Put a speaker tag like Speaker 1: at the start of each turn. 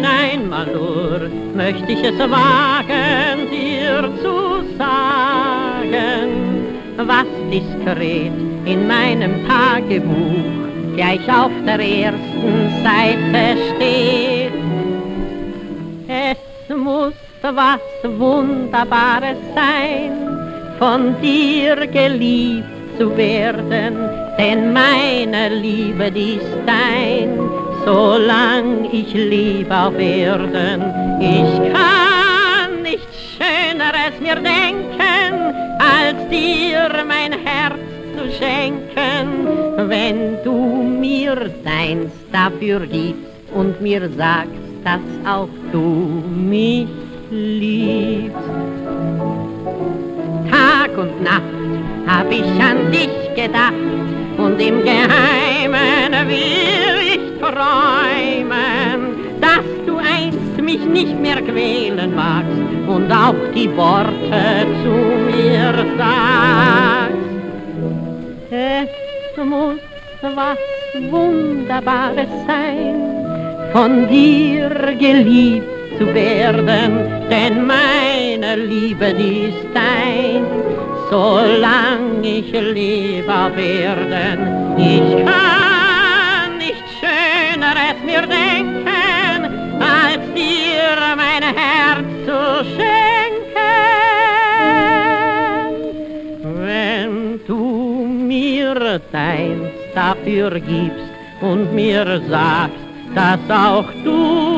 Speaker 1: einmal nur möchte ich es wagen, dir zu sagen, was diskret in meinem Tagebuch gleich auf der ersten Seite steht. Es muss was Wunderbares sein, von dir geliebt zu werden, denn meine Liebe, die ist dein, solang ich lebe auf Erden. Ich kann nichts Schöneres mir denken, als dir mein Herz zu schenken, wenn du mir deins dafür gibst und mir sagst, dass auch du mich liebst. Tag und Nacht hab ich an dich gedacht und im Geheimen will ich träumen, dass du einst mich nicht mehr quälen magst und auch die Worte zu mir sagst. Es muss was Wunderbares sein, von dir geliebt zu werden, denn meine Liebe, die ist dein, solang ich lebe auf Erden. Ich kann nichts Schöneres mir denken, als dir mein Herz zu schenken. Wenn du mir deins dafür gibst und mir sagst, dass auch du